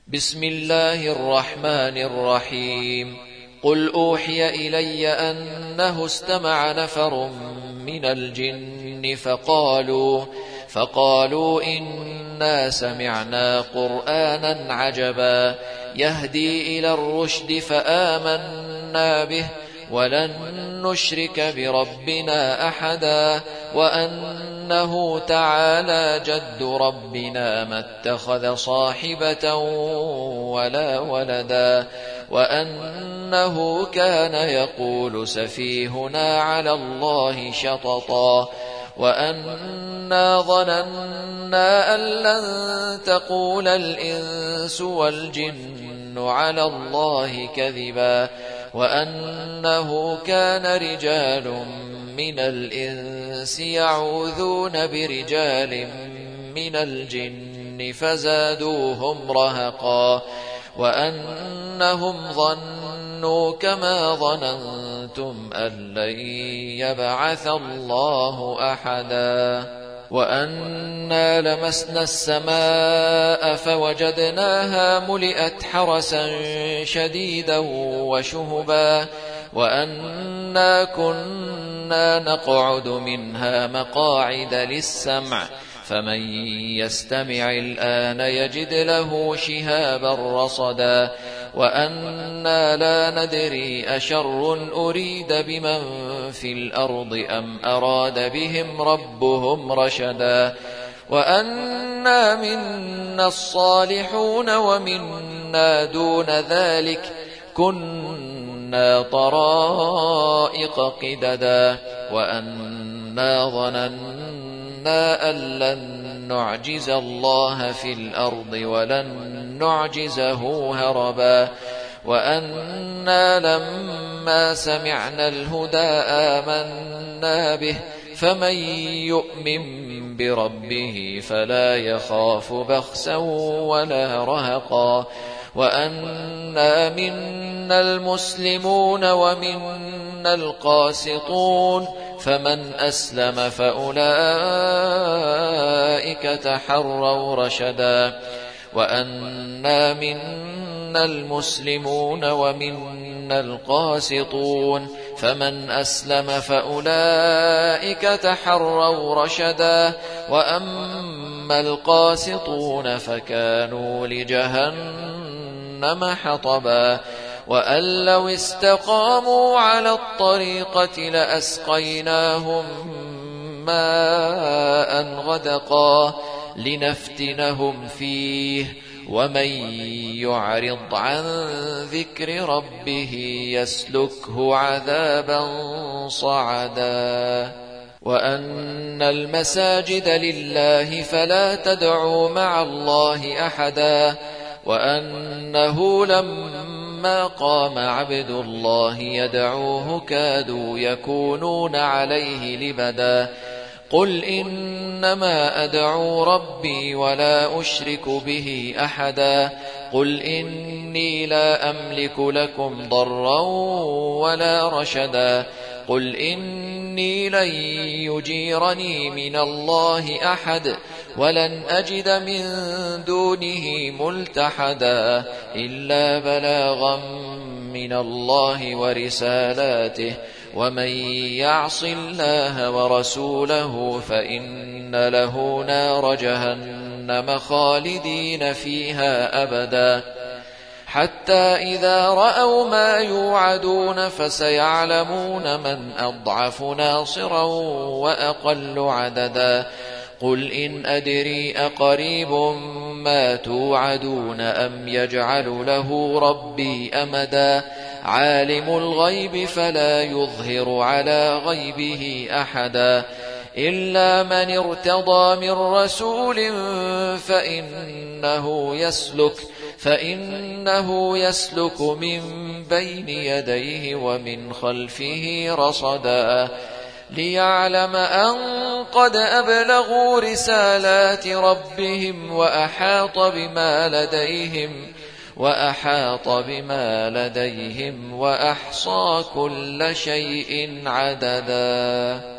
بسم الله الرحمن الرحيم. قل أوحي إلي أنه استمع نفر من الجن فقالوا إنا سمعنا قرآنا عجبا يهدي إلى الرشد فآمنا به ولن نشرك بربنا أحدا وأنه تعالى جد ربنا ما اتخذ صاحبة ولا ولدا وأنه كان يقول سفيهنا على الله شططا وأنا ظننا أن لن تقول الإنس والجن على الله كذبا وأنه كان رجال من الإنس يعوذون برجال من الجن فزادوهم رهقا وأنهم ظنوا كما ظننتم أن لن يبعث الله أحدا وأنا لمسنا السماء فوجدناها ملئت حرسا شديدا وشهبا وأنا كنا نقعد منها مقاعد للسمع فمن يستمع الآن يجد له شهابا رصدا وأنا لا ندري أشر أريد بمن في الأرض أم أراد بهم ربهم رشدا وأنا منا الصالحون ومنا دون ذلك كنا طرائق قددا وأنا ظننا أن لن نعجز الله في الأرض ولن نعجزه هربا وأنا لما سمعنا الهدى آمنا به فمن يؤمن بربه فلا يخاف بخسا ولا رهقا وأنا منا المسلمون ومنا القاسطون فمن أسلم فأولئك تحروا رشدا وأنا منا المسلمون ومنا القاسطون فمن أسلم فأولئك تحروا رشدا وأما القاسطون فكانوا لجهنم حطبا وأن لو استقاموا على الطريقة لأسقيناهم ماء غدقا لنفتنهم فيه ومن يعرض عن ذكر ربه يسلكه عذابا صعدا وأن المساجد لله فلا تدعوا مع الله أحدا وأنه لما قام عبد الله يدعوه كادوا يكونون عليه لبدا قل إنما أدعو ربي ولا أشرك به أحدا قل إني لا أملك لكم ضرا ولا رشدا قل إني لن يجيرني من الله أحد ولن أجد من دونه ملتحدا إلا بلاغا من الله ورسالاته ومن يعص الله ورسوله فإن له نار جهنم خالدين فيها أبدا حتى إذا رأوا ما يوعدون فسيعلمون من أضعف ناصرا وأقل عددا قل إن أدري أقريب ما توعدون أم يجعل له ربي أمدا عالم الغيب فلا يظهر على غيبه أحدا إلا من ارتضى من رسول فإنه يسلك من بين يديه ومن خلفه رصدا ليعلم أن قد أبلغوا رسالات ربهم وأحاط بما لديهم وأحصى كل شيء عددا